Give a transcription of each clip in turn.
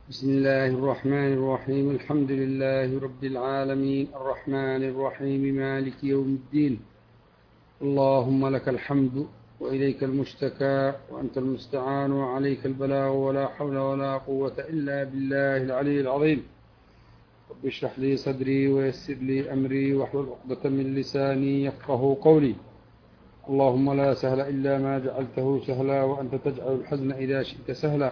بسم الله الرحمن الرحيم. الحمد لله رب العالمين الرحمن الرحيم مالك يوم الدين. اللهم لك الحمد وإليك المشتكى وأنت المستعان وعليك البلاغ ولا حول ولا قوة إلا بالله العلي العظيم. رب اشرح لي صدري ويسر لي أمري واحلل عقدة من لساني يفقه قولي. اللهم لا سهل إلا ما جعلته سهلا وأنت تجعل الحزن إذا شئت سهلا.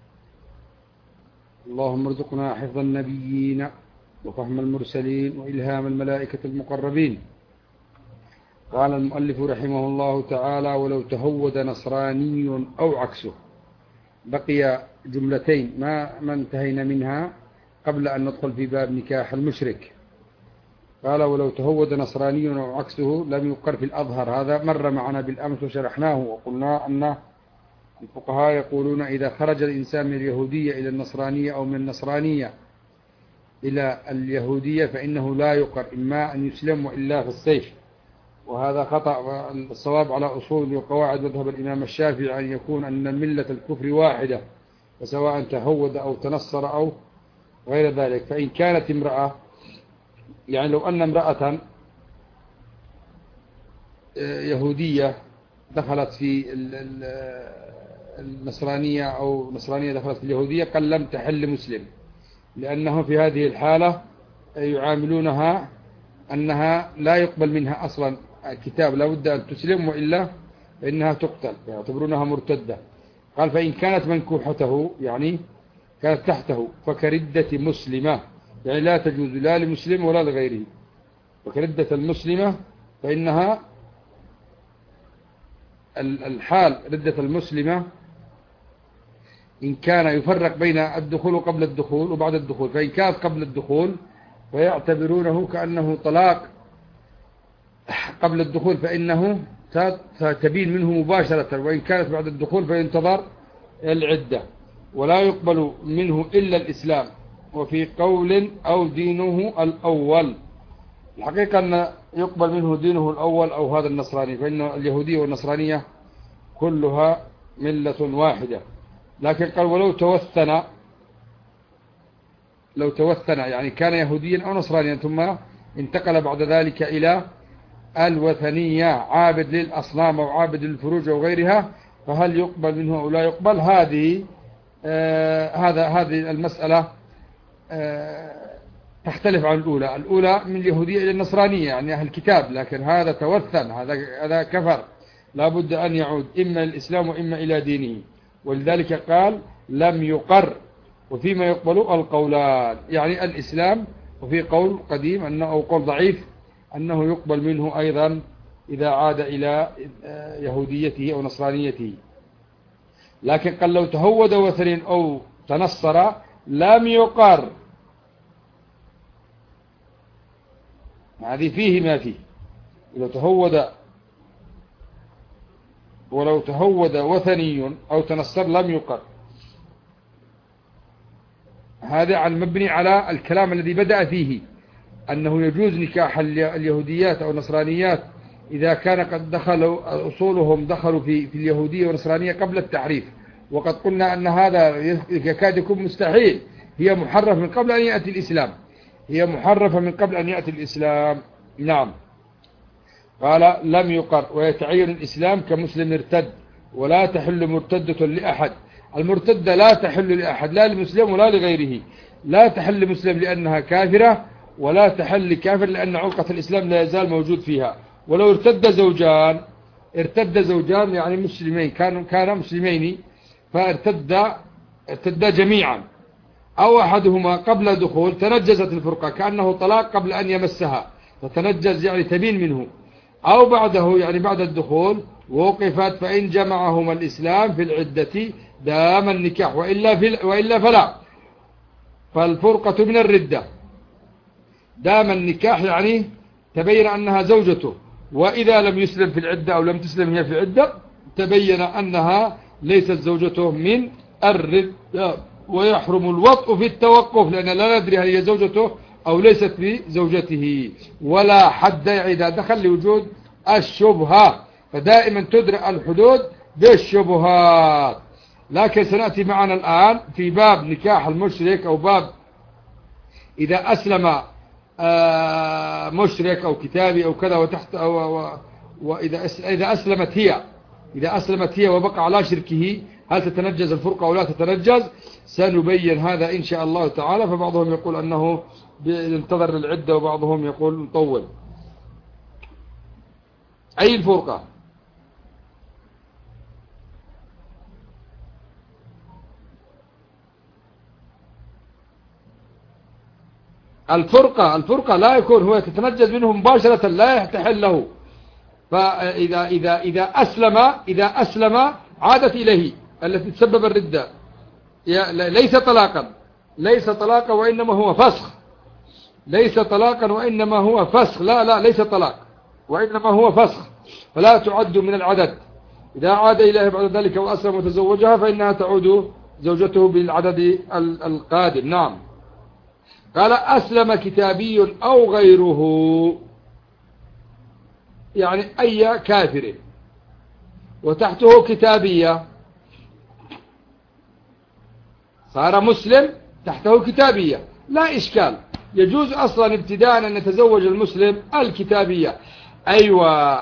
اللهم ارزقنا حفظ النبيين وفهم المرسلين وإلهام الملائكة المقربين. قال المؤلف رحمه الله تعالى: ولو تهود نصراني أو عكسه. بقي جملتين ما انتهينا منها قبل أن ندخل في باب نكاح المشرك. قال: ولو تهود نصراني أو عكسه لم يقر في الأظهر. هذا مر معنا بالأمس وشرحناه وقلنا أن الفقهاء يقولون إذا خرج الإنسان من اليهودية إلى النصرانية أو من النصرانية إلى اليهودية فإنه لا يقر، إما أن يسلم وإلا في السيف. وهذا خطأ. الصواب على أصول وقواعد مذهب الإمام الشافعي أن يكون أن ملة الكفر واحدة، فسواء تهود أو تنصر أو غير ذلك. فإن كانت امرأة، يعني لو أن امرأة يهودية دخلت في النصرانية أو نصرانية دخلت في اليهودية قال لم تحل مسلم، لأنه في هذه الحالة يعاملونها أنها لا يقبل منها أصلا كتاب، لا بد أن تسلم وإلا فإنها تقتل، يعتبرونها مرتدة. قال: فإن كانت منكوحته يعني كانت تحته فكردة مسلمة، يعني لا تجوز لا لمسلم ولا لغيره. فكردة المسلمة فإنها الحال ردة المسلمة إن كان يفرق بين الدخول وقبل الدخول وبعد الدخول. فإن كانت قبل الدخول فيعتبرونه كأنه طلاق قبل الدخول، فإنه تبين منه مباشرة. وإن كانت بعد الدخول فينتظر العدة، ولا يقبل منه إلا الإسلام، وفي قول أو دينه الأول. الحقيقة أن يقبل منه دينه الأول أو هذا النصراني، فإن اليهودية والنصرانية كلها ملة واحدة. لكن قال: ولو توثن يعني كان يهوديا أو نصرانيا ثم انتقل بعد ذلك إلى الوثنية، عابد للأصنام أو عابد للفروج أو غيرها، فهل يقبل منه أو لا يقبل؟ هذه المسألة تختلف عن الأولى. الأولى من اليهودية إلى النصرانية يعني أهل الكتاب، لكن هذا توثن، هذا كفر، لا بد أن يعود إما الإسلام وإما إلى دينه. ولذلك قال: لم يقر. وفيما يقبل القولان، يعني الإسلام، وفي قول قديم أنه أو قول ضعيف أنه يقبل منه أيضا إذا عاد إلى يهوديته أو نصرانيته. لكن قال: لو تهود وثن أو تنصر لم يقر. هذه فيه ما فيه. ولو تهود وثني أو تنصر لم يقر. هذا عن مبني على الكلام الذي بدأ فيه أنه يجوز نكاح اليهوديات أو النصرانيات إذا كان قد دخلوا أصولهم دخلوا في اليهودية والنصرانية قبل التحريف. وقد قلنا أن هذا يكاد يكون مستحيل. هي محرفة من قبل أن يأتي الإسلام. نعم. قال: لم يقر. ويتعين الإسلام كمسلم ارتد، ولا تحل مرتدة لأحد. المرتدة لا تحل لأحد، لا لمسلم ولا لغيره. لا تحل مسلم لأنها كافرة، ولا تحل كافر لأن علقة الإسلام لا يزال موجود فيها. ولو ارتد زوجان يعني مسلمين، كان مسلمين فارتدا جميعا، أو أحدهما قبل دخول تنجزت الفرقة كأنه طلاق قبل أن يمسها، فتنجز يعني تبين منه، أو بعده يعني بعد الدخول وقفت، فإن جمعهما الإسلام في العدة دام النكاح، وإلا فلا. فالفرقة من الردة. دام النكاح يعني تبين أنها زوجته، وإذا لم يسلم في العدة أو لم تسلم هي في العدة تبين أنها ليست زوجته من الردة. ويحرم الوطء في التوقف، لأن لا ندري هل هي زوجته أو ليست بزوجته. ولا حد إذا دخل لوجود الشبهة، فدائما تدرأ الحدود بالشبهات. لكن سنأتي معنا الآن في باب نكاح المشرك، أو باب إذا أسلم مشرك أو كتابي أو كذا وتحت وإذا إذا أسلمت هي وبقى على شركه هل تتنجز الفرقة أو لا تتنجز؟ سنبين هذا إن شاء الله تعالى. فبعضهم يقول أنه ينتظر العدة، وبعضهم يقول نطول. أي الفرقة؟ الفرقة لا يكون هو تتنجز منه مباشرة، لا يحتحل له. فإذا إذا أسلم عادت إليه التي تسبب الردة، ليس طلاقا وإنما هو فسخ. ليس طلاقا وإنما هو فسخ. لا ليس طلاق وإنما هو فسخ، فلا تعد من العدد. إذا عاد إليه بعد ذلك وأسلم وتزوجها فإنها تعود زوجته بالعدد القادم. نعم. قال أسلم كتابي أو غيره، يعني أي كافر وتحته كتابية، صار مسلم تحته كتابية لا إشكال، يجوز أصلا ابتداء أن يتزوج المسلم الكتابية. أيوة،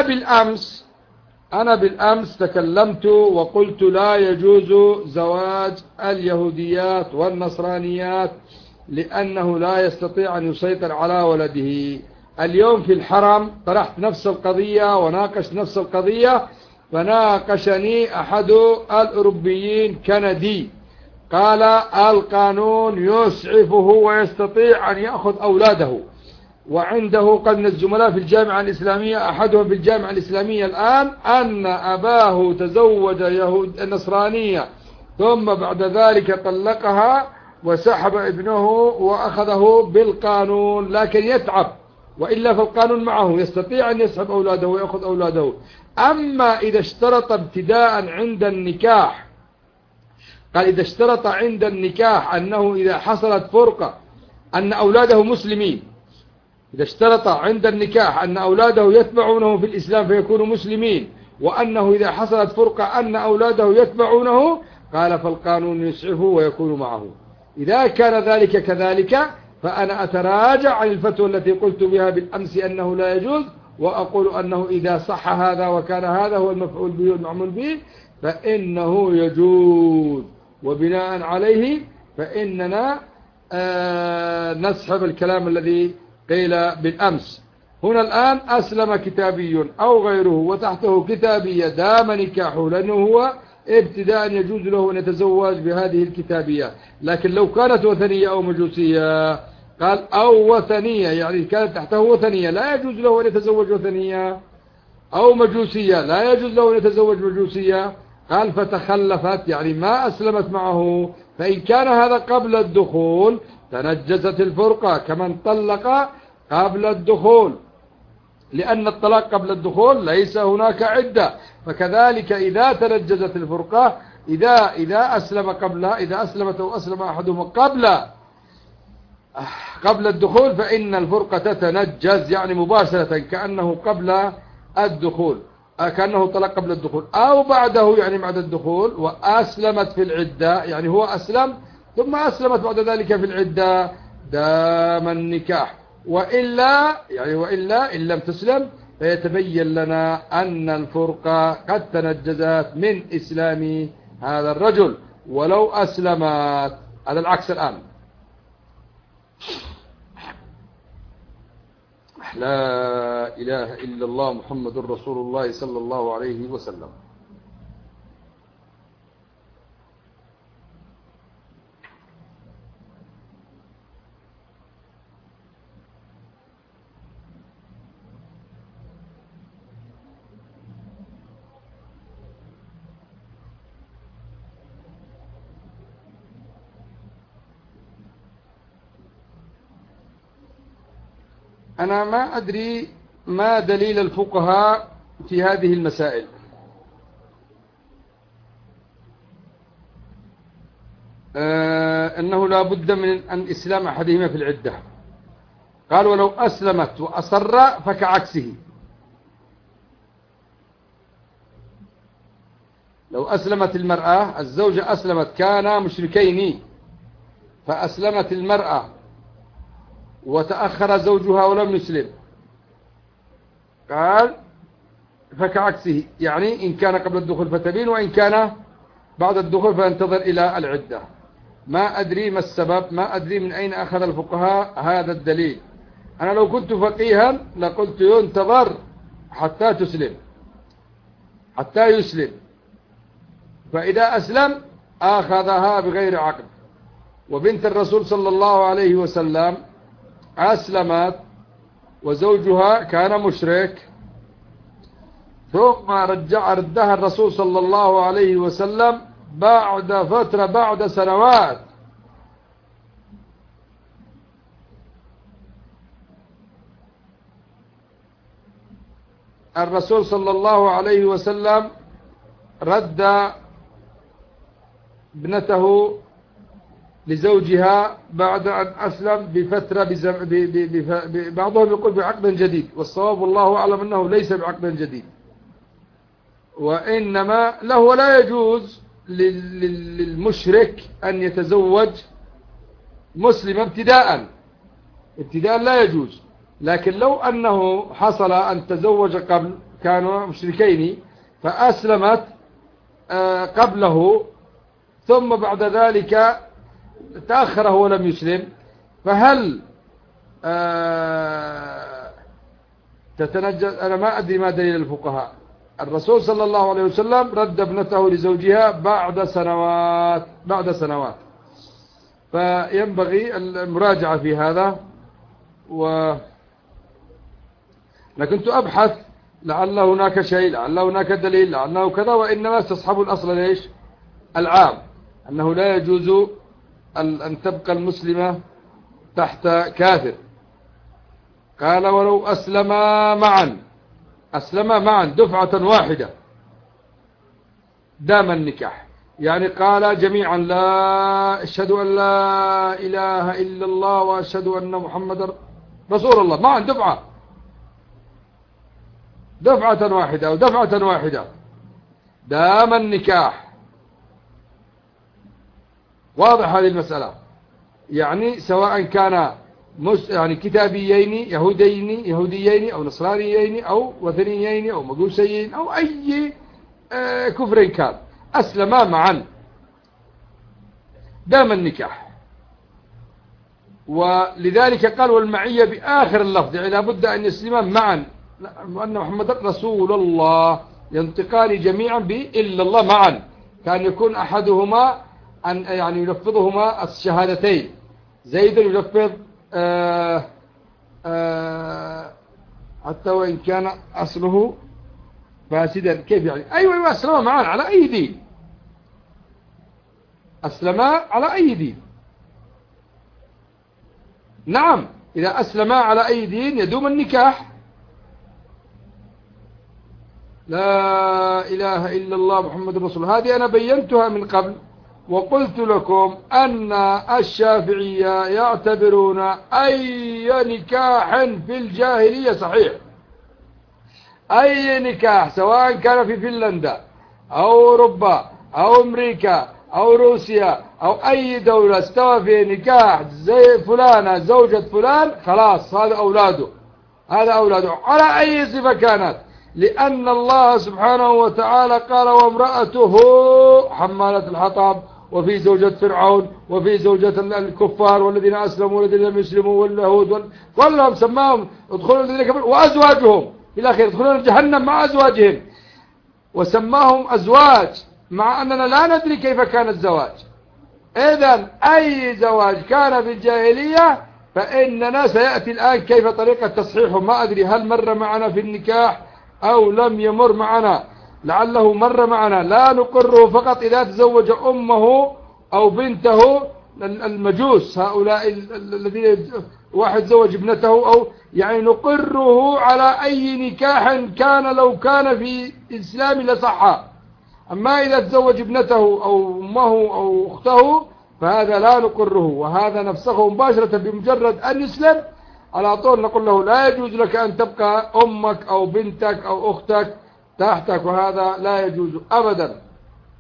أنا بالأمس تكلمت وقلت لا يجوز زواج اليهوديات والنصرانيات لأنه لا يستطيع أن يسيطر على ولده. اليوم في الحرم طرحت نفس القضية وناقشت نفس القضية، فناقشني أحد الأوروبيين كندي قال القانون يسعفه ويستطيع أن يأخذ أولاده، وعنده قد من الزملاء في الجامعة الإسلامية، أحدهم في الجامعة الإسلامية الآن، أن أباه تزوج نصرانية ثم بعد ذلك طلقها وسحب ابنه وأخذه بالقانون، لكن يتعب، وإلا فالقانون معه يستطيع أن يسحب أولاده ويأخذ أولاده. أما إذا اشترط ابتداء عند النكاح، قال إذا اشترط عند النكاح أنه إذا حصلت فرقة أن أولاده مسلمين، إذا اشترط عند النكاح أن أولاده يتبعونه في الإسلام فيكونوا مسلمين، وأنه إذا حصلت فرقة أن أولاده يتبعونه، قال فالقانون يسعفه ويكون معه. إذا كان ذلك كذلك فأنا أتراجع عن الفتوى التي قلت بها بالأمس أنه لا يجوز، وأقول أنه إذا صح هذا وكان هذا هو المفعول به والمعمول به فإنه يجوز، وبناء عليه فإننا نسحب الكلام الذي قيل بالأمس. هنا الآن أسلم كتابي أو غيره وتحته كتابية دام نكاحه، لأنه هو ابتداء يجوز له أن يتزوج بهذه الكتابية. لكن لو كانت وثنية أو مجوسية، قال أو وثنية، يعني كانت تحته وثنية لا يجوز له أن يتزوج وثنية، أو مجوسية لا يجوز له أن يتزوج مجوسية. قال فتخلفت، يعني ما أسلمت معه، فإن كان هذا قبل الدخول تنجزت الفرقة كمن طلق قبل الدخول، لأن الطلاق قبل الدخول ليس هناك عدة. فكذلك إذا تنجزت الفرقة، إذا أسلمت أو أسلم أحدهما قبل الدخول فإن الفرقة تتنجز، يعني مباشرة كأنه قبل الدخول، كأنه طلق قبل الدخول، أو بعده يعني بعد الدخول، وأسلمت في العدة، يعني هو أسلم ثم أسلمت بعد ذلك في العدة، دام النكاح. وإلا إن لم تسلم فيتبين لنا أن الفرقة قد تنجزت من إسلام هذا الرجل ولو أسلمت. هذا العكس الآن. لا إله إلا الله محمد رسول الله صلى الله عليه وسلم. أنا ما أدري ما دليل الفقهاء في هذه المسائل. أنه لا بد من أن إسلام أحدهما في العدة. قال ولو أسلمت وأصر فكعكسه. لو أسلمت المرأة، الزوجة أسلمت، كانا مشركين فأسلمت المرأة وتأخر زوجها ولم يسلم، قال فكعكسه، يعني إن كان قبل الدخول فتبين، وإن كان بعد الدخول فينتظر إلى العدة. ما أدري ما السبب، ما أدري من أين أخذ الفقهاء هذا الدليل. أنا لو كنت فقيها لقلت ينتظر حتى تسلم، حتى يسلم، فإذا أسلم أخذها بغير عقد. وبنت الرسول صلى الله عليه وسلم أسلمت وزوجها كان مشرك، ثم ردها الرسول صلى الله عليه وسلم بعد فترة، بعد سنوات. الرسول صلى الله عليه وسلم رد ابنته لزوجها بعد أن أسلم بفترة، بعضهم يقول بعقد جديد، والصواب والله أعلم أنه ليس بعقد جديد، وإنما له لا يجوز للمشرك أن يتزوج مسلم ابتداء لا يجوز. لكن لو أنه حصل أن تزوج قبل، كانوا مشركين فأسلمت قبله، ثم بعد ذلك تأخر هو لم يسلم، فهل تتنجد؟ أنا ما أدري ما دليل الفقهاء. الرسول صلى الله عليه وسلم رد ابنته لزوجها بعد سنوات، فينبغي المراجعة في هذا. لكنت أبحث لعل هناك شيء، لعل هناك دليل، لعله كذا، وإنما استصحب الأصل ليش؟ العام، أنه لا يجوز أن تبقى المسلمة تحت كافر. قال ولو أسلما معا دفعة واحدة دام النكاح، يعني قال جميعا لا أشهد أن لا إله إلا الله وأشهد أن محمد رسول الله، معا دفعة واحدة أو دفعة واحدة دام النكاح. واضح هذه المسألة؟ يعني سواء كان يعني كتابيين يهوديين أو نصرانيين أو وثنيين أو مجوسيين أو أي كفر كان، أسلما معا دام النكاح. ولذلك قال والمعية بآخر اللفظ، يعني لابد أن يسلما معا، وأن محمد رسول الله، ينطقان جميعا بإلا الله معا، كان يكون أحدهما أن يعني يلفظهما الشهادتين. زيد يلفظ حتى وإن كان أصله فاسدا، كيف يعني؟ أيوة أسلما معا على أي دين، أسلما على أي دين. نعم، إذا أسلما على أي دين يدوم النكاح. لا إله إلا الله محمد رسول الله، هذه أنا بينتها من قبل، وقلت لكم أن الشافعية يعتبرون أي نكاح في الجاهلية صحيح. أي نكاح سواء كان في فنلندا أو أوروبا أو أمريكا أو روسيا أو أي دولة استوى في نكاح زي فلانة زوجة فلان، خلاص هذا أولاده على أي صفة كانت، لأن الله سبحانه وتعالى قال وامرأته حمالة الحطب، وفي زوجة فرعون، وفي زوجة الكفار والذين أسلموا والذين لم يسلموا واليهود كلهم سماهم ادخلوا الذين كفروا، وأزواجهم إلى آخره يدخلون جهنم مع أزواجهم، وسماهم أزواج مع أننا لا ندري كيف كان الزواج. إذن أي زواج كان في الجاهلية فإننا سيأتي الآن كيف طريقة تصحيحه. ما أدري هل مر معنا في النكاح أو لم يمر معنا، لعله مر معنا. لا نقره فقط إذا تزوج أمه أو بنته المجوس، هؤلاء الذين واحد زوج ابنته، أو يعني نقره على أي نكاح كان لو كان في الإسلام لصحة. أما إذا تزوج ابنته أو أمه أو أخته فهذا لا نقره، وهذا نفسه مباشرة بمجرد أن يسلم على طول نقول له لا يجوز لك أن تبقى أمك أو بنتك أو أختك تحتك، وهذا لا يجوز أبدا.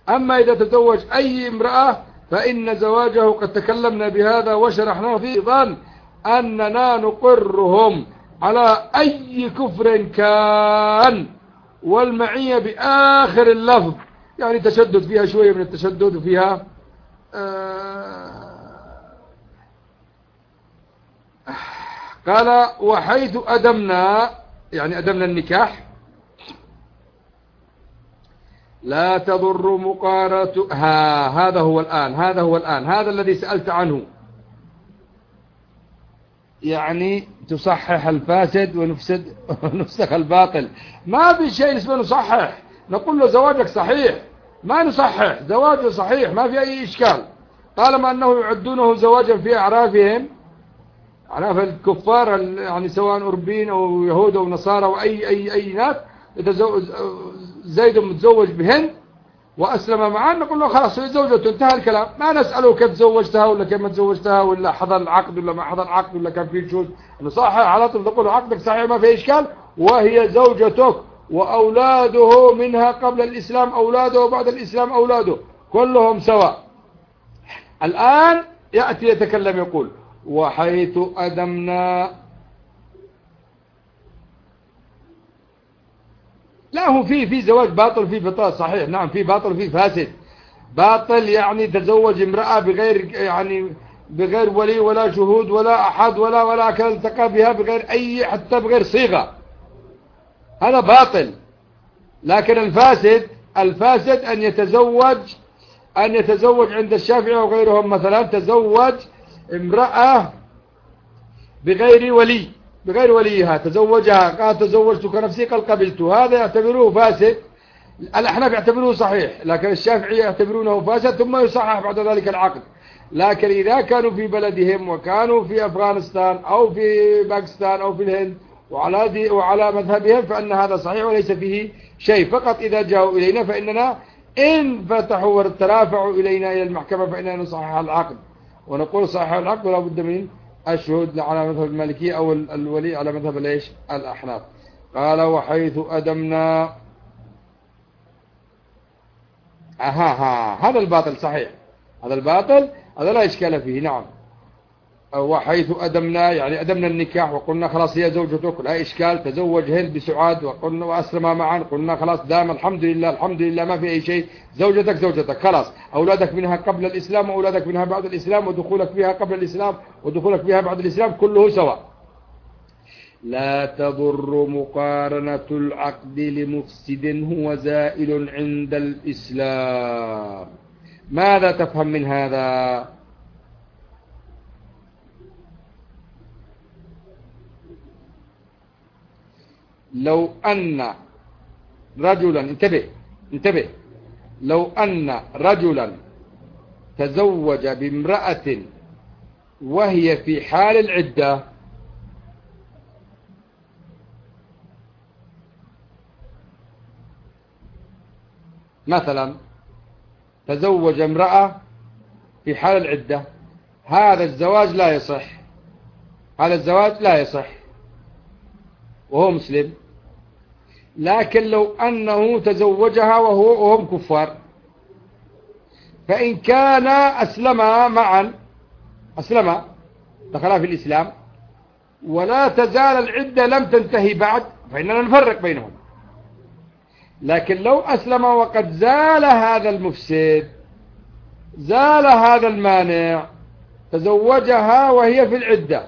أما إذا تزوج أي امرأة فإن زواجه قد تكلمنا بهذا وشرحنا فيه أيضا أننا نقرهم على أي كفر كان، والمعية بآخر اللفظ، يعني تشدد فيها شوية من التشدد وفيها قال وحيث أدمنا، يعني أدمنا النكاح، لا تضر مقارنة. هذا هو الآن هذا الذي سألت عنه، يعني تصحح الفاسد ونفسخ الباطل. ما في شيء اسمه نصحح، نقول له زواجك صحيح، ما نصحح، زواجه صحيح ما في أي إشكال، طالما أنه يعدونه زواجا في أعرافهم، أعراف الكفار، يعني سواء أوروبيين أو يهود أو نصارى أو أي ناس، زيد متزوج بهن وأسلم معا، نقول له خلاص هي زوجته، انتهى الكلام. ما نسأله كيف تزوجتها ولا كيف ما تزوجتها ولا حضر العقد ولا ما حضر العقد ولا كان في شهود، نصحح على طول، نقول له عقدك صحيح ما في إشكال، وهي زوجتك، وأولاده منها قبل الإسلام أولاده وبعد الإسلام أولاده كلهم سواء. الآن يأتي يتكلم يقول وحيث أدمنا، لا هو في زواج باطل في بطال صحيح، نعم في باطل في فاسد. باطل يعني تزوج امرأة بغير ولي ولا شهود ولا أحد ولا كان التقى بها بغير أي، حتى بغير صيغة، هذا باطل. لكن الفاسد أن يتزوج عند الشافعي وغيرهم مثلا، تزوج امرأة بغير وليها، تزوجها قال تزوجتك نفسي قال قبلت، هذا يعتبروه فاسد. الأحناف يعتبروه صحيح، لكن الشافعي يعتبرونه فاسد، ثم يصحح بعد ذلك العقد. لكن إذا كانوا في بلدهم وكانوا في أفغانستان أو في باكستان أو في الهند وعلى مذهبهم فإن هذا صحيح وليس فيه شيء. فقط إذا جاءوا إلينا فإننا إن فتحوا وترافعوا إلينا إلى المحكمة فإننا نصحح العقد، ونقول صحح العقد ولا بد من الشهود على مذهب المالكية أو الولي على مذهب الأحناف. قال وحيث أدمنا، هذا الباطل صحيح، هذا الباطل هذا لا إشكال فيه. نعم وحيث أدمنا يعني أدمنا النكاح وقلنا خلاص هي زوجتك لا إشكال، تزوج هند بسعاد وقلنا وأسلم معا، قلنا خلاص دام الحمد لله ما في أي شيء، زوجتك خلاص، أولادك منها قبل الإسلام وأولادك منها بعد الإسلام، ودخولك فيها قبل الإسلام ودخولك فيها بعد الإسلام كله سواء. لا تضر مقارنة العقد لمفسد هو زائل عند الإسلام. ماذا تفهم من هذا؟ لو أن رجلا انتبه لو أن رجلا تزوج بامرأة وهي في حال العدة، مثلا تزوج امرأة في حال العدة، هذا الزواج لا يصح وهو مسلم. لكن لو أنه تزوجها وهم كفار، فإن كان أسلما معا، دخلا في الإسلام ولا تزال العدة لم تنتهي بعد، فإننا نفرق بينهم. لكن لو أسلم وقد زال هذا المفسد، زال هذا المانع، تزوجها وهي في العدة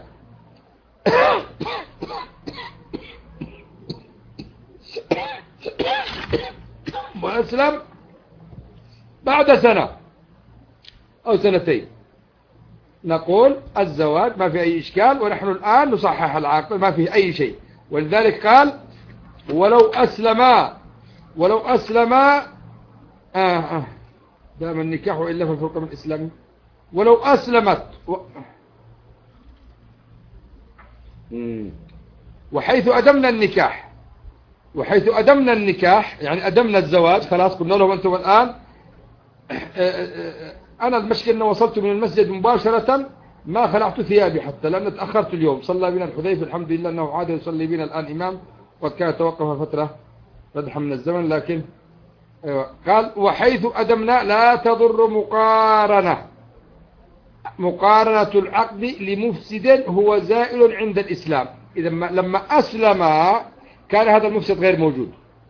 وأسلم بعد سنة أو سنتين، نقول الزواج ما في أي إشكال، ونحن الآن نصحح العقد ما فيه أي شيء. ولذلك قال ولو أسلم دام النكاح إلا في الفرق من الإسلام. ولو أسلمت وحيث أدمنا النكاح يعني أدمنا الزواج، خلاص قلنا لهم أنتم الآن أنا المشكلة أنه وصلت من المسجد مباشرة ما خلعت ثيابي حتى لأن تأخرت اليوم. صلى بنا الحذيفة الحمد لله أنه عاد يصلي بنا الآن إمام، وقد كان توقف فترة ردحة من الزمن، لكن أيوة. قال وحيث أدمنا لا تضر مقارنة العقد لمفسد هو زائل عند الإسلام. إذا لما أسلم كان هذا المفسد غير موجود،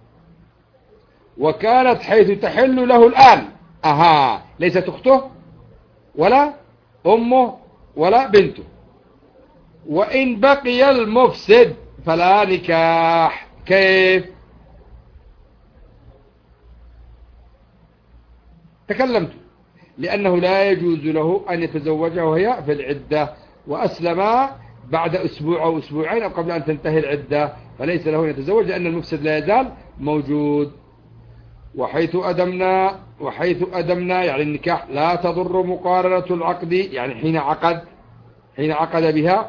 وكانت حيث تحل له الآن ليست أخته ولا أمه ولا بنته. وإن بقي المفسد فلا نكاح. كيف؟ تكلمت. لأنه لا يجوز له أن يتزوجها وهي في العدة، وأسلم بعد أسبوع أو أسبوعين أو قبل أن تنتهي العدة، فليس له أن يتزوج لأن المفسد لا يزال موجود. وحيث أدمنا يعني النكاح لا تضر مقارنة العقد، يعني حين عقد بها،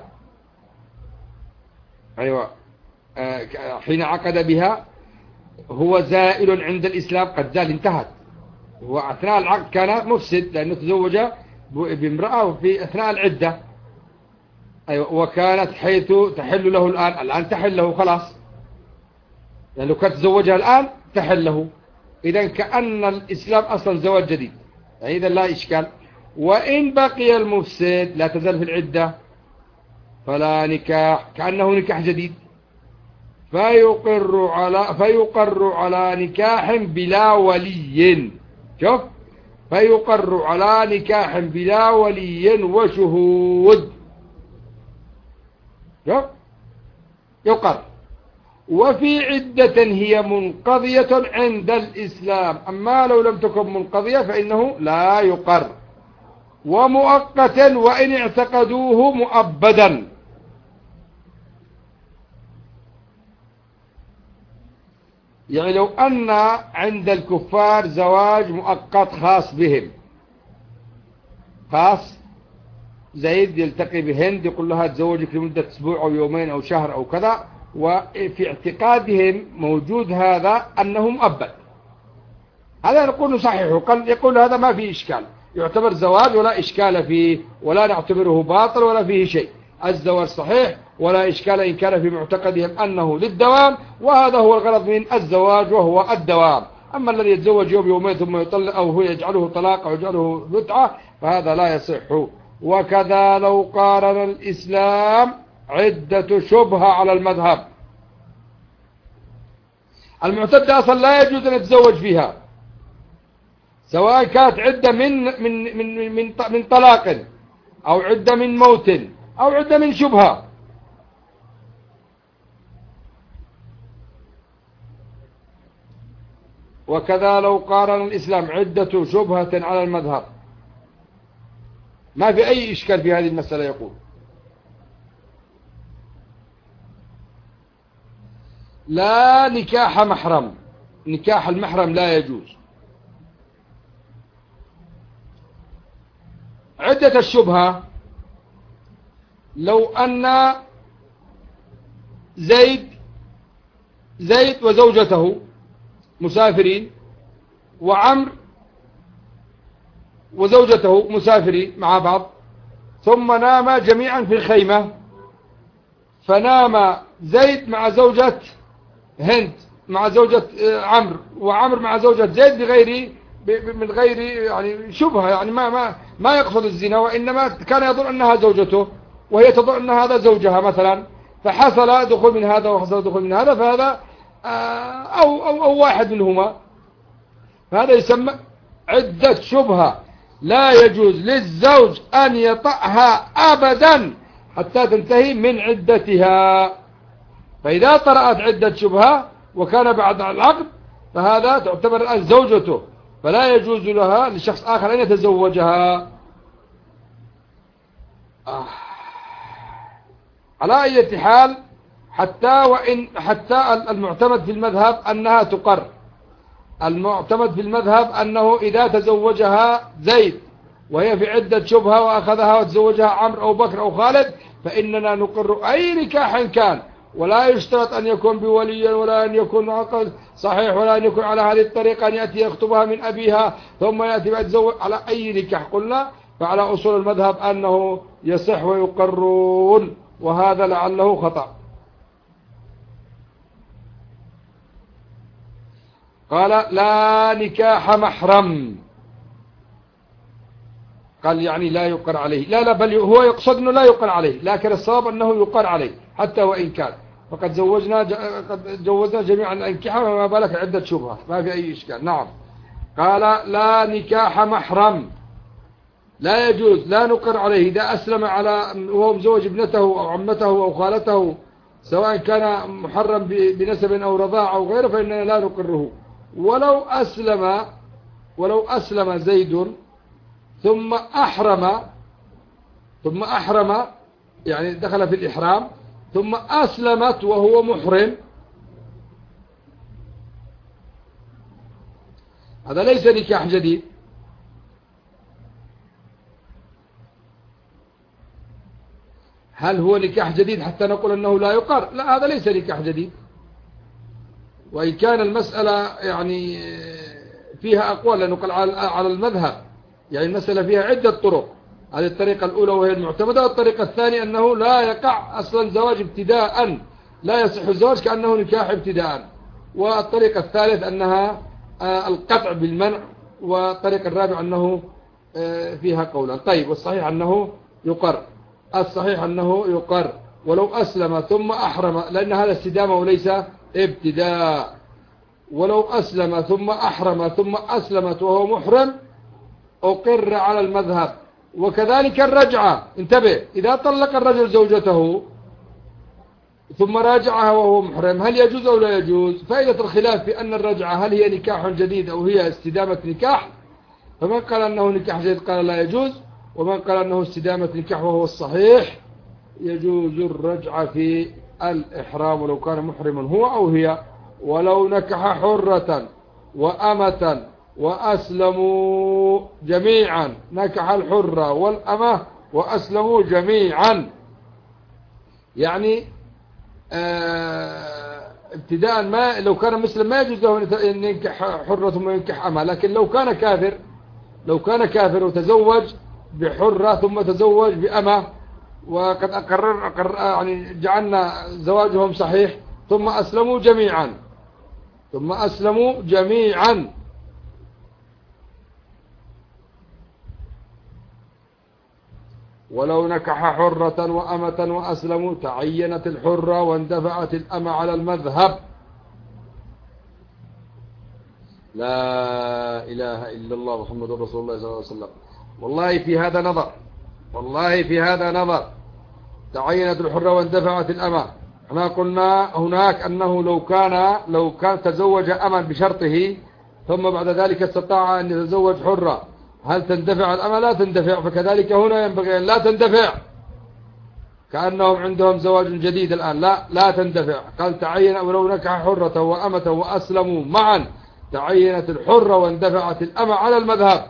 أيوة، حين عقد بها هو زائل عند الإسلام، قد زال انتهت. هو أثناء العقد كان مفسد لأنه تزوج بامرأة في أثناء العدة، أيوة، وكانت حيث تحل له الآن تحل له خلاص، يعني لو كانت تزوجها الآن تحل له. إذن كأن الإسلام أصلا زواج جديد، يعني إذن لا إشكال. وإن بقي المفسد لا تزال في العدة فلا نكاح، كأنه نكاح جديد. فيقر على نكاح بلا ولي. شوف، فيقر على نكاح بلا ولي وشهود. شوف، يقر. وفي عدة هي منقضية عند الإسلام، أما لو لم تكن منقضية فإنه لا يقر. ومؤقتا وإن اعتقدوه مؤبدا. يعني لو أن عند الكفار زواج مؤقت خاص بهم، خاص، زيد يلتقي بهند يقول لها تزوجك لمدة أسبوع أو يومين أو شهر أو كذا، وفي اعتقادهم موجود هذا أنه مؤبد، هذا نقول صحيح. يقول هذا ما فيه إشكال، يعتبر زواج ولا إشكال فيه، ولا نعتبره باطل ولا فيه شيء. الزواج صحيح ولا إشكال إن كان في معتقدهم أنه للدوام، وهذا هو الغرض من الزواج وهو الدوام. أما الذي يتزوج يوم يومين ثم يطلق أو هو يجعله طلاق أو يجعله متعة فهذا لا يصح. وكذا لو قارن الإسلام عدة شبهة على المذهب، المعتدة أصلا لا يجوز أن يتزوج فيها، سواء كانت عدة من طلاق أو عدة من موت أو عدة من شبهة. وكذا لو قارن الإسلام عدة شبهة على المذهب، ما في أي إشكال في هذه المسألة. يقول لا نكاح محرم، نكاح المحرم لا يجوز. عدة الشبهة لو أن زيد وزوجته مسافرين، وعمر وزوجته مسافرين مع بعض، ثم ناما جميعا في الخيمة، فنام زيد مع زوجة هند مع زوجة عمرو، وعمرو مع زوجة زيد من غير يعني شبهة، يعني ما يقصد الزنا، وإنما كان يظن أنها زوجته وهي تظن أن هذا زوجها مثلا، فحصل دخول من هذا وحصل دخول من هذا، فهذا أو واحد منهما، فهذا يسمى عدة شبهة. لا يجوز للزوج أن يطأها أبدا حتى تنتهي من عدتها. فإذا طرأت عدة شبهة وكان بعد العقد فهذا تعتبر الآن زوجته، فلا يجوز لها لشخص آخر أن يتزوجها. على أي حال، حتى المعتمد في المذهب أنها تقر. المعتمد في المذهب أنه إذا تزوجها زيد وهي في عدة شبهة وأخذها وتزوجها عمرو أو بكر أو خالد فإننا نقر أي نكاح كان، ولا يشترط أن يكون بولي ولا أن يكون عقد صحيح ولا أن يكون على هذه الطريقة، أن يأتي يخطبها من أبيها ثم يأتي يتزوج على أي نكاح. قلنا فعلى أصول المذهب أنه يصح ويقرون، وهذا لعله خطأ. قال لا نكاح محرم، قال يعني لا يقر عليه. لا بل هو يقصد أنه لا يقر عليه، لكن الصواب أنه يقر عليه حتى وإن كان، فقد جوزنا جميعا الأنكحة، وما بالك عدة شبهة، ما في أي إشكال. نعم. قال لا نكاح محرم، لا يجوز، لا نقر عليه إذا أسلم على وهو مزوج ابنته أو عمته أو خالته، سواء كان محرم بنسب أو رضاع أو غيره، فإننا لا نقره. ولو أسلم زيد ثم أحرم يعني دخل في الإحرام، ثم أسلمت وهو محرم، هذا ليس نكاح جديد. هل هو نكاح جديد حتى نقول أنه لا يقر؟ لا، هذا ليس نكاح جديد، وإن كان المسألة يعني فيها أقوال، لأنه قال على المذهب، يعني المسألة فيها عدة طرق. هذه الطريقة الأولى وهي المعتمدة، والطريقة الثانية أنه لا يقع أصلا زواج ابتداء، لا يصح الزواج كأنه نكاح ابتداء. والطريقة الثالث أنها القطع بالمنع، والطريقة الرابعة أنه فيها قولا. طيب، والصحيح أنه يقر، الصحيح أنه يقر ولو أسلم ثم أحرم، لأن هذا استدامة وليس ابتداء. ولو أسلم ثم أحرم ثم أسلمت وهو محرم أقر على المذهب. وكذلك الرجعة، انتبه، إذا طلق الرجل زوجته ثم راجعها وهو محرم، هل يجوز أو لا يجوز؟ فائدة الخلاف في أن الرجعة هل هي نكاح جديد أو هي استدامة نكاح، فمن قال أنه نكاح جديد قال لا يجوز، ومن قال أنه استدامة نكاح وهو الصحيح يجوز الرجعة في الإحرام ولو كان محرما هو أو هي. ولو نكح حرة وأمة وأسلموا جميعا، نكح الحرة والأمة وأسلموا جميعا، يعني ابتداء ما لو كان مسلم ما يجوز له أن ينكح حرة ثم ينكح أمة، لكن لو كان كافر وتزوج بحرة ثم تزوج بأمة، وقد أقر يعني جعلنا زواجهم صحيح، ثم أسلموا جميعا ولو نكح حرة وأمة وأسلموا تعينت الحرة واندفعت الأمة على المذهب. لا إله إلا الله محمد رسول الله صلى الله عليه وسلم. والله في هذا نظر، تعينت الحرة واندفعت الأمة. احنا قلنا هناك أنه لو كان تزوج أما بشرطه ثم بعد ذلك استطاع أن يتزوج حرة، هل تندفع الأمة؟ لا تندفع. فكذلك هنا ينبغي أن لا تندفع، كأنهم عندهم زواج جديد الآن، لا تندفع. قال تعين ولو نكح حرة وأمة وأسلموا معا تعينت الحرة واندفعت الأمة على المذهب.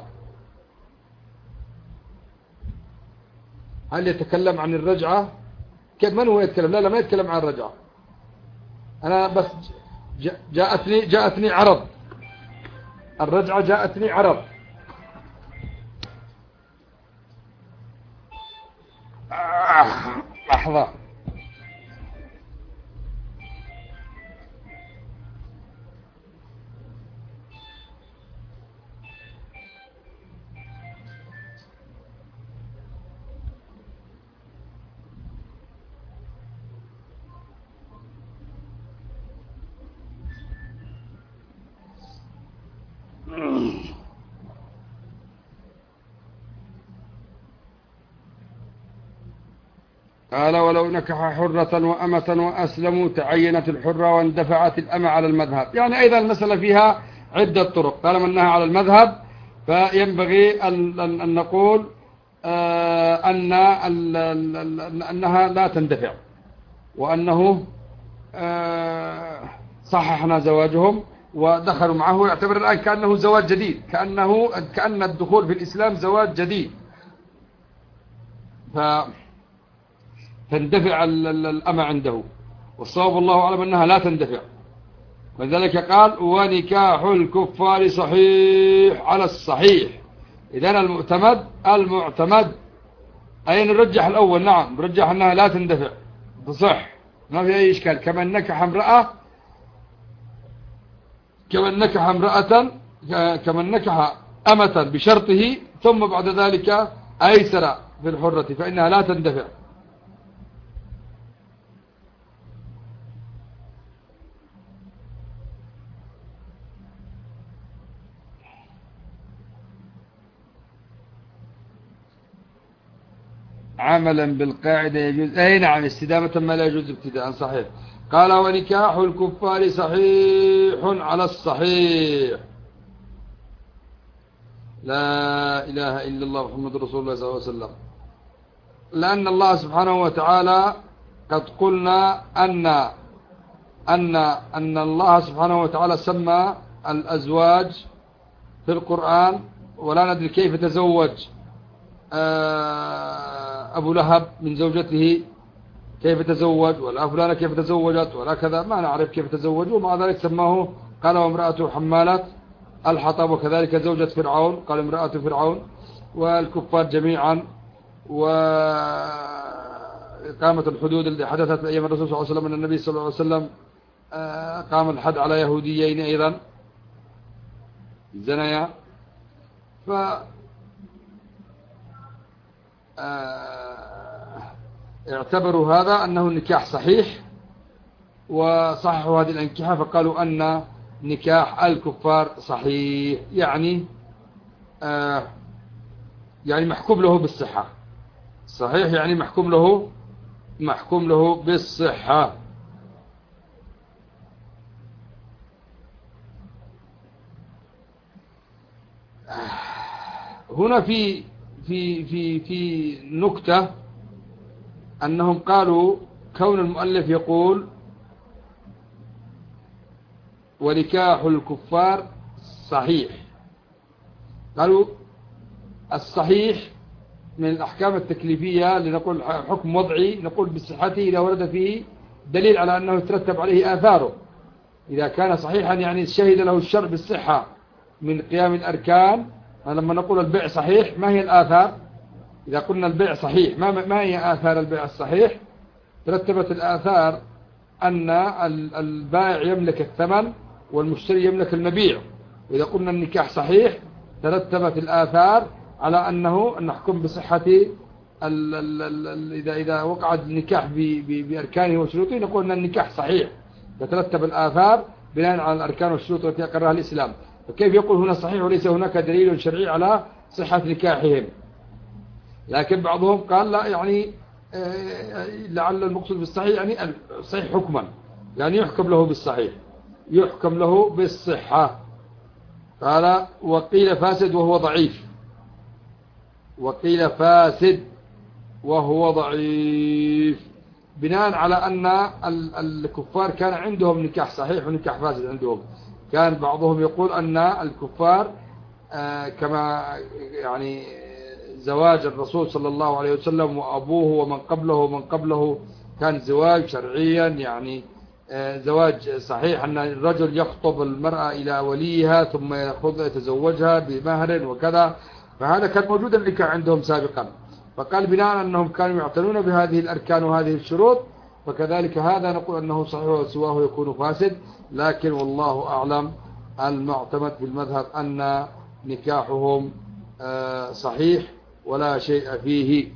هل يتكلم عن الرجعة؟ من هو يتكلم؟ لا ما يتكلم عن الرجعة. أنا بس جاءتني عرض الرجعة، جاءتني عرض. لحظة. قال ولو نكح حرة وأمة وأسلموا تعينت الحرة واندفعت الأمة على المذهب. يعني أيضا المسألة فيها عدة طرق، طالما أنها على المذهب فينبغي أن نقول أنها لا تندفع، وأنه صححنا زواجهم ودخلوا معه، يعتبر الآن كأنه زواج جديد، كأن الدخول في الإسلام زواج جديد، تندفع الأمة عنده. والصواب الله أعلم أنها لا تندفع، ولذلك قال ونكاح الكفار صحيح على الصحيح. إذن المعتمد أي نرجح الأول، نعم نرجح أنها لا تندفع تصح، ما في أي إشكال. كمن نكح امرأة كمن نكح أمة بشرطه ثم بعد ذلك أيسر في الحرة فإنها لا تندفع. عملا بالقاعدة يجوز، أي نعم، استدامة ما لا يجوز ابتداء، صحيح. قال ونكاح الكفار صحيح على الصحيح. لا إله إلا الله محمد رسول الله صلى الله عليه وسلم. لأن الله سبحانه وتعالى قد قلنا أن الله سبحانه وتعالى سمى الأزواج في القرآن، ولا ندري كيف تزوج أبو لهب من زوجته، كيف تزوج، ولا فلانة كيف تزوجت، ولا كذا، ما نعرف كيف تزوج، ومع ذلك سماه قال وامرأته حمالة الحطب، وكذلك زوجة فرعون قال امرأة فرعون، والكفار جميعا، وإقامة الحدود اللي حدثت في أيام الرسول صلى الله عليه وسلم أن النبي صلى الله عليه وسلم قام الحد على يهوديين أيضا زنيا. ف اعتبروا هذا أنه النكاح صحيح، وصححوا هذه الأنكحة فقالوا أن نكاح الكفار صحيح، يعني محكوم له بالصحة، صحيح يعني محكوم له بالصحة. هنا في نكتة، أنهم قالوا كون المؤلف يقول ونكاح الكفار صحيح، قالوا الصحيح من الأحكام التكليفية لنقول حكم وضعي، نقول بصحته إذا ورد فيه دليل على أنه يترتب عليه آثاره. إذا كان صحيحا يعني شهد له الشرع بالصحة من قيام الأركان. لما نقول البيع صحيح ما هي الآثار؟ إذا قلنا البيع صحيح ما هي آثار البيع الصحيح؟ ترتبت الآثار أن البائع يملك الثمن والمشتري يملك المبيع. وإذا قلنا النكاح صحيح ترتبت الآثار على أنه نحكم بصحة إذا وقع النكاح بأركانه وشروطه نقول أن النكاح صحيح، تترتب الآثار بناء على الأركان والشروط التي أقرها الإسلام. فكيف يقول هنا صحيح وليس هناك دليل شرعي على صحة نكاحهم؟ لكن بعضهم قال لا، يعني لعل المقصود بالصحيح يعني صحيح حكما، يعني يحكم له بالصحيح، يحكم له بالصحة. قال وقيل فاسد وهو ضعيف، وقيل فاسد وهو ضعيف، بناء على أن الكفار كان عندهم نكاح صحيح ونكاح فاسد عندهم. كان بعضهم يقول أن الكفار كما يعني زواج الرسول صلى الله عليه وسلم وأبوه ومن قبله كان زواج شرعيا، يعني زواج صحيح، أن الرجل يخطب المرأة إلى وليها ثم يتزوجها بمهر وكذا، فهذا كان موجودا النكاح عندهم سابقا. فقال بناء أنهم كانوا يعتنون بهذه الأركان وهذه الشروط، فكذلك هذا نقول أنه صحيح وسواه يكون فاسد. لكن والله أعلم المعتمد في المذهب أن نكاحهم صحيح ولا شيء فيه.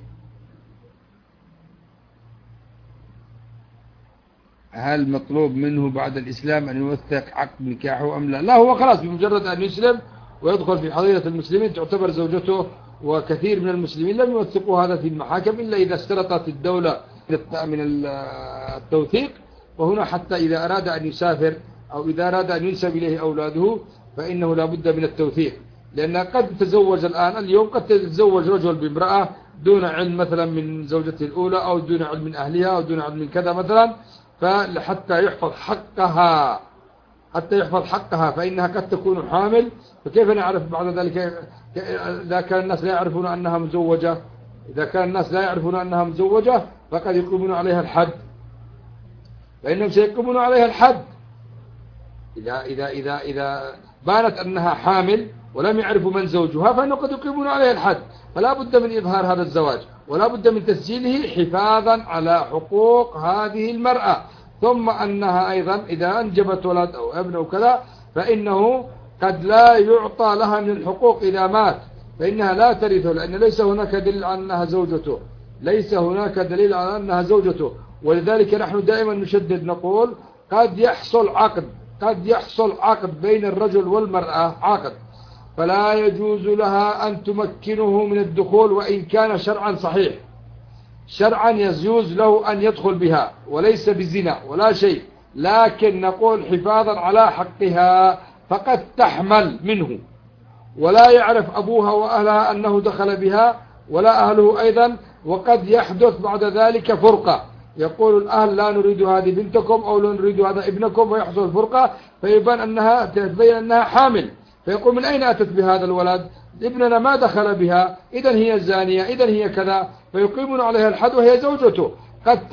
هل مطلوب منه بعد الإسلام أن يوثق عقد نكاحه أم لا؟ لا، هو خلاص بمجرد أن يسلم ويدخل في حظيرة المسلمين تعتبر زوجته. وكثير من المسلمين لم يوثقوا هذا في المحاكم إلا إذا اشترطت الدولة من التوثيق. وهنا حتى إذا أراد أن يسافر أو إذا أراد أن ينسب إليه أولاده فإنه لا بد من التوثيق، لأن قد تزوج اليوم قد تتزوج رجل بامرأة دون علم مثلا من زوجته الأولى، أو دون علم من أهلها، أو دون علم من كذا مثلا، فحتى يحفظ حقها فإنها قد تكون حامل. فكيف نعرف بعد ذلك إذا كان الناس لا يعرفون أنها مزوجة؟ إذا كان الناس لا يعرفون أنها مزوجة فقد يقومون عليها الحد، فإنهم سيقومون عليها الحد إذا بانت أنها حامل ولم يعرفوا من زوجها، فإنهم قد يقيمون عليها الحد. فلا بد من إظهار هذا الزواج، ولا بد من تسجيله حفاظا على حقوق هذه المرأة. ثم أنها أيضا إذا أنجبت ولد أو ابن أو كذا فإنه قد لا يعطى لها من الحقوق إذا مات، فإنها لا ترثه، لأن ليس هناك دليل على أنها زوجته، ليس هناك دليل على أنها زوجته. ولذلك نحن دائما نشدد نقول قد يحصل عقد بين الرجل والمرأة، عقد، فلا يجوز لها أن تمكنه من الدخول، وإن كان شرعا صحيح، شرعا يجوز له أن يدخل بها وليس بزنا ولا شيء، لكن نقول حفاظا على حقها، فقد تحمل منه ولا يعرف أبوها وأهلها أنه دخل بها ولا أهله أيضا، وقد يحدث بعد ذلك فرقة، يقول الأهل لا نريد هذه بنتكم أو لا نريد هذا ابنكم، ويحصل فرقة تبين أنها حامل، فيقول من أين أتت بهذا الولد؟ ابننا ما دخل بها، إذن هي زانية، إذن هي كذا، فيقيمون عليها الحد وهي زوجته. قد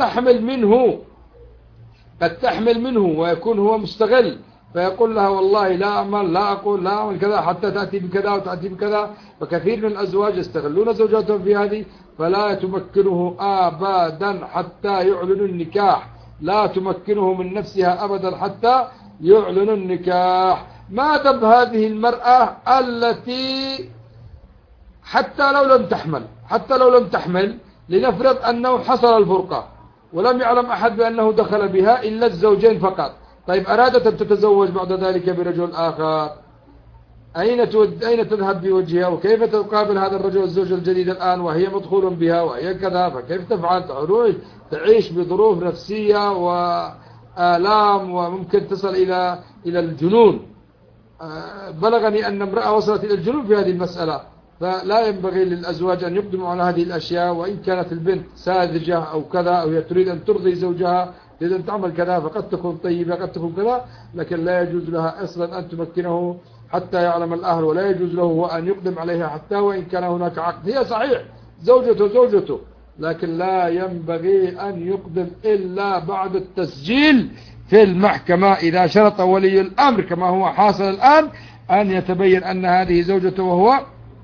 تحمل منه ويكون هو مستغل، فيقول لها والله لا أعمل، لا أقول، لا أعمل كذا حتى تأتي بكذا وتأتي بكذا. فكثير من الأزواج يستغلون زوجاتهم في هذه، فلا تمكنه أبدا حتى يعلنوا النكاح، لا تمكنه من نفسها أبدا حتى يعلنوا النكاح. ما دب هذه المرأة التي حتى لو لم تحمل، لنفرض أنه حصل الفرقة ولم يعلم أحد بأنه دخل بها إلا الزوجين فقط، طيب أرادت أن تتزوج بعد ذلك برجل آخر، أين تذهب بوجهها؟ وكيف تقابل هذا الرجل الزوج الجديد الآن وهي مدخول بها وهي كذا؟ فكيف تفعل؟ تعيش بظروف نفسية وآلام، وممكن تصل إلى الجنون. بلغني أن امرأة وصلت إلى الجنون في هذه المسألة. فلا ينبغي للأزواج أن يقدموا على هذه الأشياء، وإن كانت البنت ساذجة أو كذا، أو هي تريد أن ترضي زوجها، تريد أن تعمل كذا، فقد تكون طيبة، قد تكون كذا، لكن لا يجوز لها أصلا أن تمكنه حتى يعلم الأهل، ولا يجوز له هو أن يقدم عليها حتى وإن كان هناك عقد. هي صحيح زوجته، لكن لا ينبغي أن يقدم إلا بعد التسجيل في المحكمة، إذا شرط ولي الأمر كما هو حاصل الآن أن يتبين أن هذه زوجته، وهو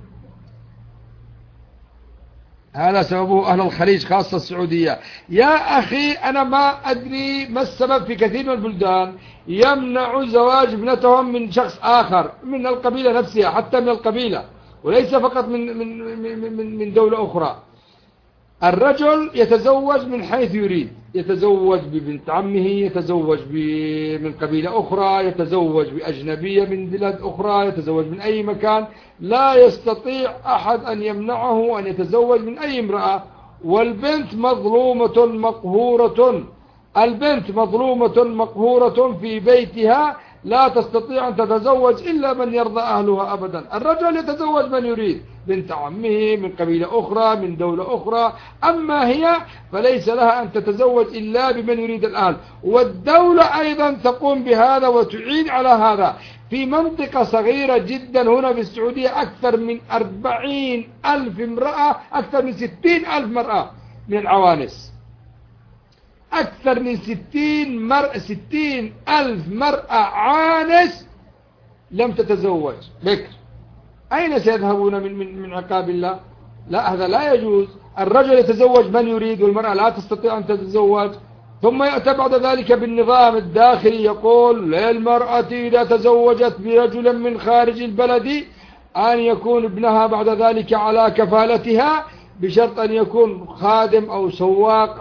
هذا سببه أهل الخليج خاصة السعودية. يا أخي أنا ما أدري ما السبب في كثير من البلدان يمنع زواج ابنتهم من شخص آخر من القبيلة نفسها، حتى من القبيلة، وليس فقط من دولة أخرى. الرجل يتزوج من حيث يريد، يتزوج ببنت عمه، يتزوج من قبيلة أخرى، يتزوج بأجنبية من بلاد أخرى، يتزوج من أي مكان، لا يستطيع أحد أن يمنعه أن يتزوج من أي امرأة. والبنت مظلومة مقهورة، البنت مظلومة مقهورة في بيتها، لا تستطيع أن تتزوج إلا من يرضى أهلها أبدا. الرجل يتزوج من يريد، بنت عمه من قبيلة أخرى من دولة أخرى، أما هي فليس لها أن تتزوج إلا بمن يريد الأهل. والدولة أيضا تقوم بهذا وتعين على هذا. في منطقة صغيرة جدا هنا في السعودية أكثر من 40,000 امرأة، أكثر من 60,000 مرأة من العوانس، أكثر من 60,000 مرأة عانس لم تتزوج بكر. أين سيذهبون من عقاب الله؟ لا، هذا لا يجوز. الرجل يتزوج من يريد، والمرأة لا تستطيع أن تتزوج. ثم يأتي بعد ذلك بالنظام الداخلي يقول للمرأة إذا تزوجت برجل من خارج البلد أن يكون ابنها بعد ذلك على كفالتها، بشرط أن يكون خادم أو سواق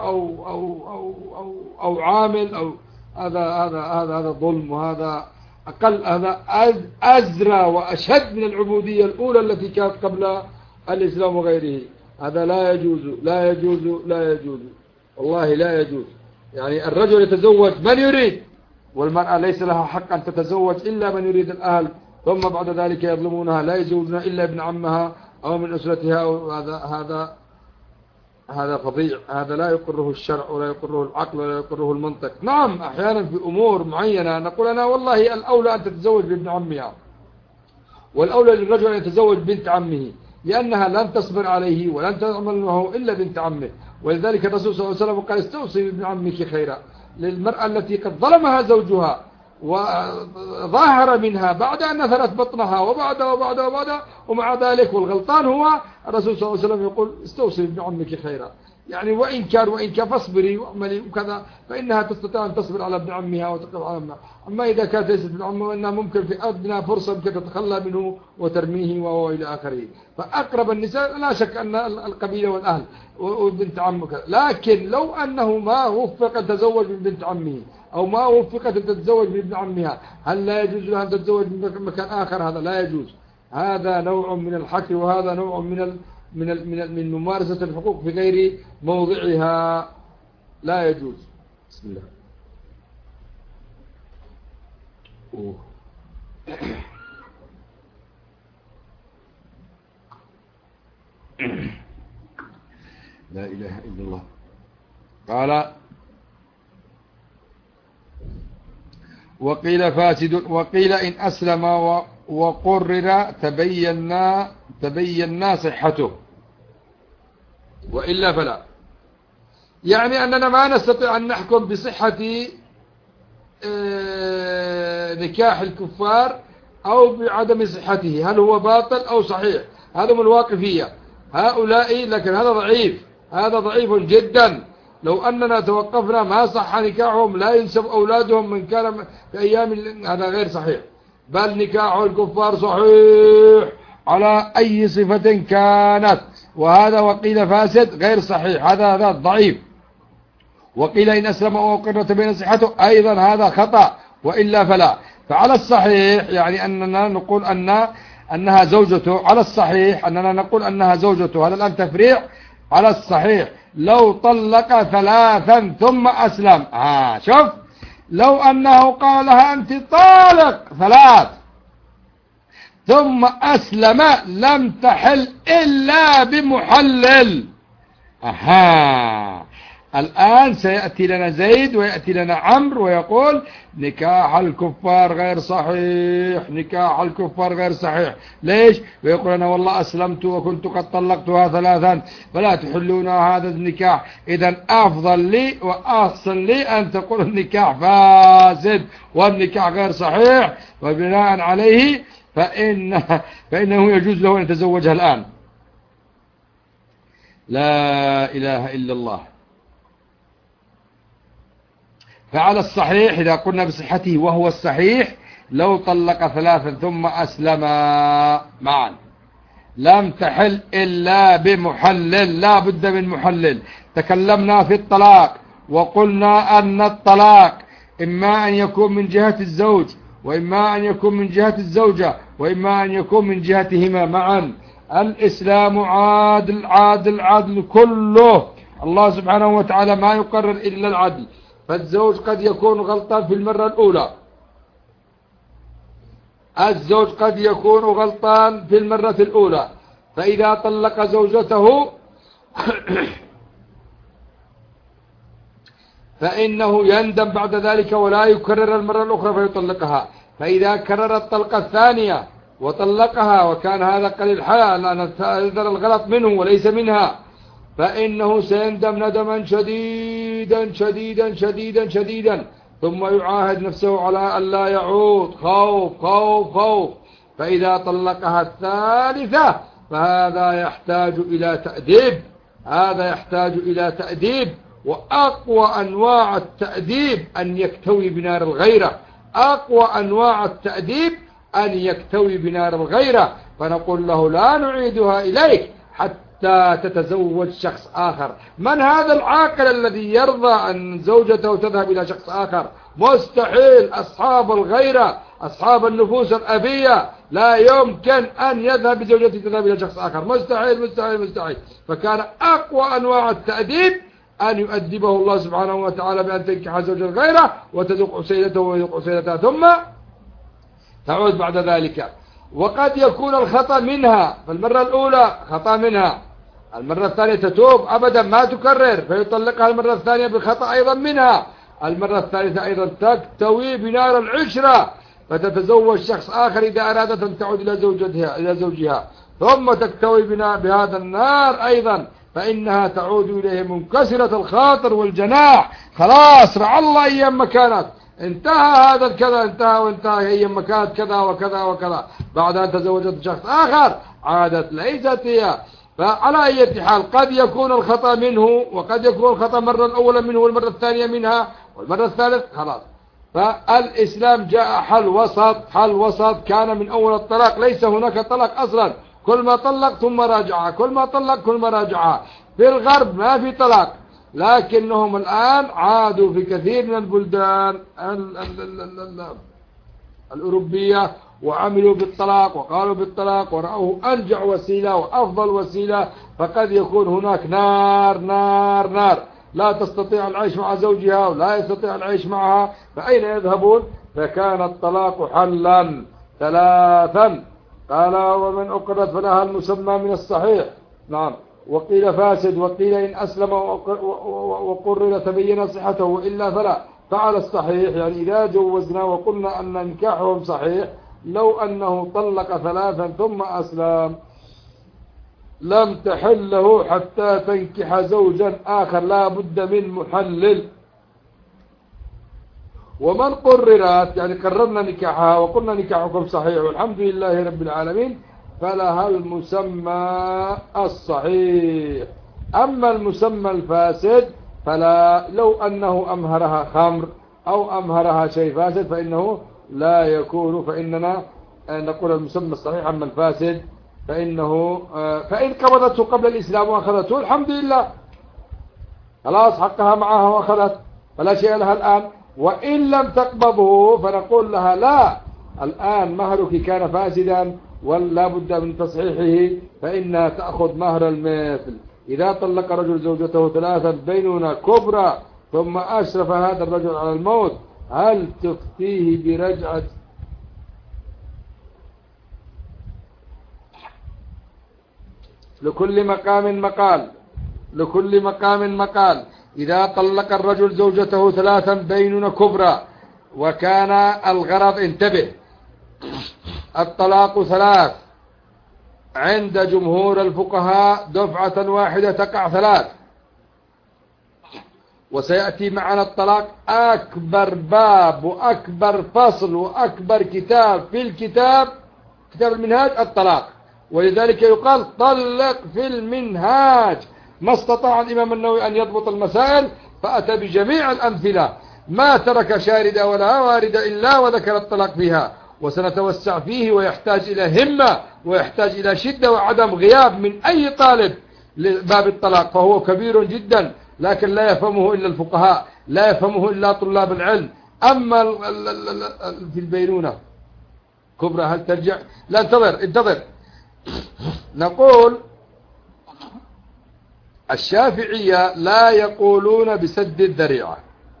أو عامل. أو هذا ظلم، وهذا أقل، هذا أزرى وأشد من العبودية الأولى التي كانت قبل الإسلام وغيره. هذا لا يجوز، والله لا يجوز. يعني الرجل يتزوج من يريد، والمرأة ليس لها حق أن تتزوج إلا من يريد الأهل، ثم بعد ذلك يظلمونها، لا يزوجونها إلا ابن عمها أو من أسرتها. هذا فظيع، هذا لا يقره الشرع ولا يقره العقل ولا يقره المنطق. نعم أحيانا في أمور معينة نقول أنا والله الأولى أن تتزوج بابن عمها، والأولى للرجل أن يتزوج بنت عمه، لأنها لن تصبر عليه ولن تعمل معه إلا بنت عمه. ولذلك الرسول صلى الله عليه وسلم قال استوصي بابن عمك خيرا، للمرأة التي قد ظلمها زوجها وظاهر منها بعد أن نثرت بطنها وبعد، ومع ذلك والغلطان هو الرسول صلى الله عليه وسلم يقول استوصي بابن عمك خيرا. يعني وإن كان فاصبري واعملي وكذا، فإنها تستطيع أن تصبر على ابن عمها وتقف على ابنها. أما إذا كانت ليست ابن عمها إنها ممكن في أدنى فرصة ممكن تتخلى منه وترميه وإلى آخره. فأقرب النساء لا شك أن القبيلة والأهل وبنت عمك، لكن لو أنه ما وفق أن تتزوج من بنت عمه أو ما وفقت أن تتزوج من ابن عمها، هل لا يجوز لها أن تتزوج من مكان آخر؟ هذا لا يجوز. هذا نوع من الحكر، وهذا نوع من ممارسة الحقوق في غير موضعها، لا يجوز. بسم الله. لا إله إلا الله. قال: وقيل فاسد، وقيل إن أسلم وقرر تبين صحته، وإلا فلا. يعني أننا ما نستطيع أن نحكم بصحة نكاح الكفار أو بعدم صحته، هل هو باطل أو صحيح. هذا من الواقفية هؤلاء، لكن هذا ضعيف، هذا ضعيف جدا. لو أننا توقفنا ما صح نكاحهم، لا ينسب أولادهم من كان في أيام، هذا غير صحيح. بل نكاح الكفار صحيح على أي صفة كانت، وهذا وقيل فاسد غير صحيح، هذا ضعيف. وقيل إن أسلم وأقر تبين صحته، أيضا هذا خطأ، وإلا فلا. فعلى الصحيح يعني أننا نقول أنها زوجته، على الصحيح أننا نقول أنها زوجته. هذا الآن تفريع. على الصحيح لو طلق 3 ثم أسلم، شوف، لو أنه قال لها أنت طالق 3 ثم أسلم لم تحل إلا بمحلل. الآن سيأتي لنا زيد ويأتي لنا عمرو ويقول نكاح الكفار غير صحيح، نكاح الكفار غير صحيح. ليش؟ ويقول أنا والله أسلمت وكنت قد طلقتها 3 فلا تحلون هذا النكاح. إذن أفضل لي وأحسن لي أن تقول النكاح فاسد والنكاح غير صحيح، وبناء عليه فإنه يجوز له أن يتزوجها الآن. لا إله إلا الله. فعلى الصحيح إذا قلنا بصحته وهو الصحيح، لو طلق 3 ثم أسلم معا لم تحل إلا بمحلل، لا بد من محلل. تكلمنا في الطلاق وقلنا أن الطلاق إما أن يكون من جهة الزوج، وإما أن يكون من جهة الزوجة، وإما أن يكون من جهتهما معا. الإسلام عادل عادل عادل كله. الله سبحانه وتعالى ما يقرر إلا العدل. فالزوج قد يكون غلطان في المرة الأولى، الزوج قد يكون غلطان في المرة الأولى، فإذا طلق زوجته فإنه يندم بعد ذلك ولا يكرر المرة الأخرى فيطلقها. فإذا كرر الطلقة الثانية وطلقها وكان هذا قليل حال لأن هذا الغلط منه وليس منها، فإنه سيندم ندما شديدا شديدا شديدا شديدا، ثم يعاهد نفسه على أن لا يعود، خوف خوف خوف. فإذا طلقها الثالثة فهذا يحتاج إلى تأديب، هذا يحتاج إلى تأديب. وأقوى أنواع التأديب أن يكتوي بنار الغيرة، أقوى أنواع التأديب أن يكتوي بنار الغيرة. فنقول له لا نعيدها إليك حتى تتزوج شخص آخر. من هذا العاقل الذي يرضى أن زوجته تذهب إلى شخص آخر؟ مستحيل. أصحاب الغيرة، أصحاب النفوس الأبية لا يمكن أن يذهب بزوجته تذهب إلى شخص آخر، مستحيل مستحيل مستحيل. فكان أقوى أنواع التأديب أن يؤدبه الله سبحانه وتعالى بأن تنكح زوج الغيرة وتذوق عسيلته ويذوق عسيلتها ثم تعود بعد ذلك. وقد يكون الخطأ منها، فالمرة الأولى خطأ منها، المرة الثانية تتوب أبدا ما تكرر فيطلقها المرة الثانية بخطأ أيضا منها، المرة الثالثة أيضا تكتوي بنار العشرة فتتزوج شخص آخر إذا أرادت أن تعود إلى زوجها ثم تكتوي بهذا النار أيضا، فإنها تعود إليه منكسرة الخاطر والجناح. خلاص رعى الله أيام ما كانت، انتهى هذا الكذا، انتهى وانتهى أيام ما كانت كذا وكذا وكذا. بعد أن تزوجت شخص آخر عادت ليست هي. فعلى أي حال قد يكون الخطأ منه، وقد يكون الخطأ مرة الأولى منه والمرة الثانية منها والمرة الثالثة خلاص. فالإسلام جاء حل وسط كان من أول الطلاق، ليس هناك طلاق أصلا، كل ما طلق ثم راجعها، كل ما طلق كل ما راجعها. في الغرب ما في طلاق، لكنهم الآن عادوا في كثير من البلدان الأوروبية وعملوا بالطلاق وقالوا بالطلاق ورأوه أنجع وسيلة وأفضل وسيلة. فقد يكون هناك نار لا تستطيع العيش مع زوجها ولا يستطيع العيش معها، فأين يذهبون؟ فكان الطلاق حلا ثلاثا. قال ومن أقرت فلها المسمى من الصحيح. نعم. وقيل فاسد، وقيل إن أسلم وقرر تبين صحته، وإلا فلا. فعلى الصحيح يعني إذا جوزنا وقلنا أن نكاحهم صحيح لو أنه طلق ثلاثا ثم أسلم لم تحل له حتى تنكح زوجا آخر، لا بد من محلل. ومن قررت يعني قررنا نكاحها وقلنا نكاحكم صحيح والحمد لله رب العالمين فلها المسمى الصحيح. أما المسمى الفاسد فلا، لو أنه أمهرها خمر أو أمهرها شيء فاسد فإنه لا يكون، فإننا نقول المسمى الصحيح. أما الفاسد فإنه فإن قبضته قبل الإسلام وأخذته الحمد لله خلاص حقها معها وأخذت فلا شيء لها الآن. وإن لم تقبضه فنقول لها لا، الآن مهرك كان فاسدا ولا بد من تصحيحه، فإنها تأخذ مهر المثل. إذا طلق رجل زوجته ثلاثا بينونة كبرى ثم أشرف هذا الرجل على الموت، هل تفتيه برجعة؟ لكل مقام مقال. إذا طلق الرجل زوجته ثلاثا بينونة كبرى وكان الغرض، انتبه، الطلاق ثلاث عند جمهور الفقهاء دفعة واحدة تقع ثلاث. وسيأتي معنا الطلاق أكبر باب وأكبر فصل وأكبر كتاب في الكتاب، كتاب المنهاج الطلاق، ولذلك يقال طلق في المنهاج. ما استطاع الإمام النووي أن يضبط المسائل فأتى بجميع الأمثلة، ما ترك شاردة ولا واردة إلا وذكر الطلاق فيها. وسنتوسع فيه ويحتاج إلى همة ويحتاج إلى شدة وعدم غياب من أي طالب لباب الطلاق، فهو كبير جدا لكن لا يفهمه إلا الفقهاء، لا يفهمه إلا طلاب العلم. أما في البينونة كبرى هل ترجع؟ لا، انتظر. نقول الشافعية لا يقولون بسد الذريعة.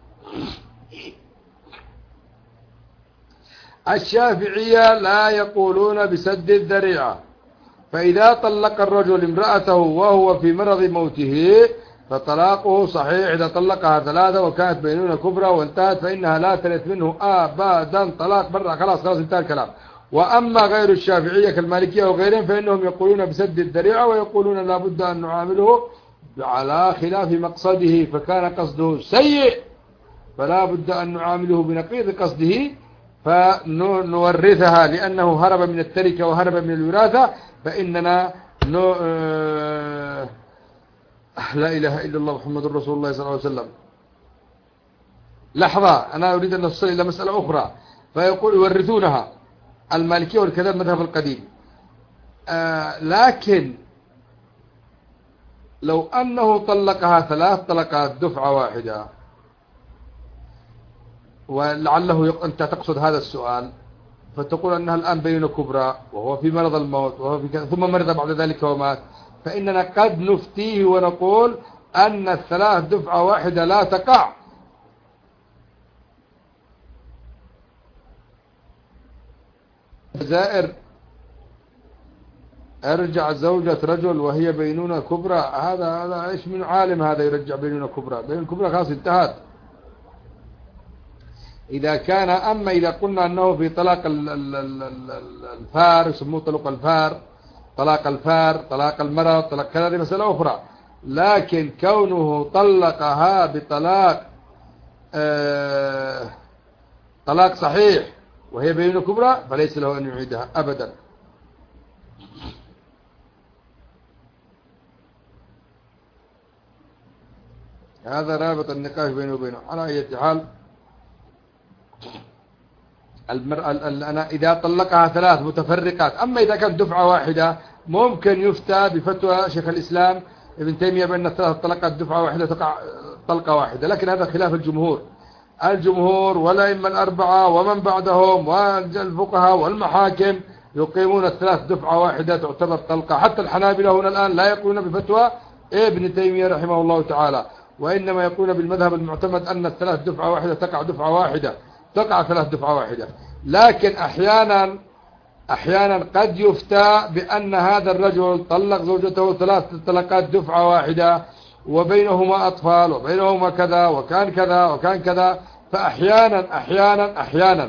الشافعية لا يقولون بسد الذريعة. فإذا طلق الرجل امرأته وهو في مرض موته فطلاقه صحيح إذا طلقها ثلاثة وكانت بينونة كبرى وانتهت، فإنها لا ترث منه أبدا، طلاق برا، خلاص انتهى الكلام. وأما غير الشافعية كالمالكية وغيرهم فإنهم يقولون بسد الذريعة ويقولون لا بد أن نعامله على خلاف مقصده، فكان قصده سيء فلا بد أن نعامله بنقيض قصده فنورثها، لأنه هرب من التركة وهرب من الوراثة. فإننا لا إله إلا الله محمد رسول الله صلى الله عليه وسلم. لحظة، أنا أريد أن نصل إلى مسألة أخرى. فيقول يورثونها المالكية والكذا المذهب القديم. لكن لو أنه طلقها ثلاث طلقات دفعة واحدة، ولعله أنت تقصد هذا السؤال، فتقول أنها الآن بينونة كبرى وهو في مرض الموت وهو في ثم مرض بعد ذلك ومات، فإننا قد نفتيه ونقول أن الثلاث دفعة واحدة لا تقع. زائر ارجع زوجة رجل وهي بينونة كبرى، هذا ايش من عالم هذا يرجع بينونة كبرى؟ بينونة كبرى خلاص انتهت. إذا كان، أما إذا قلنا أنه في طلاق الفار يسموه طلاق الفار، طلاق الفار، طلاق المرض، طلاق كذا، هذه مسألة أخرى. لكن كونه طلقها بطلاق طلاق صحيح وهي بينونة كبرى فليس له أن يعيدها أبدا. هذا رابط النقاش بينه وبينه. على أي حال المرأة أنا إذا طلقها 3 متفرقات، أما إذا كانت دفعة واحدة ممكن يفتى بفتوى شيخ الإسلام ابن تيمية بأن 3 طلقات دفعة واحدة تقع طلقة واحدة، لكن هذا خلاف الجمهور. الجمهور والأئمة 4 ومن بعدهم والفقهاء والمحاكم يقيمون 3 دفعة واحدة تعتبر طلقة. حتى الحنابلة هنا الآن لا يقولون بفتوى ابن تيمية رحمه الله تعالى، وإنما يقولون بالمذهب المعتمد أن 3 دفعة واحدة تقع دفعة واحدة، تقع 3 دفعة واحدة. لكن أحيانا قد يفتى بأن هذا الرجل طلق زوجته 3 طلقات دفعة واحدة وبينهما أطفال وبينهما كذا وكان كذا وكان كذا، فأحيانا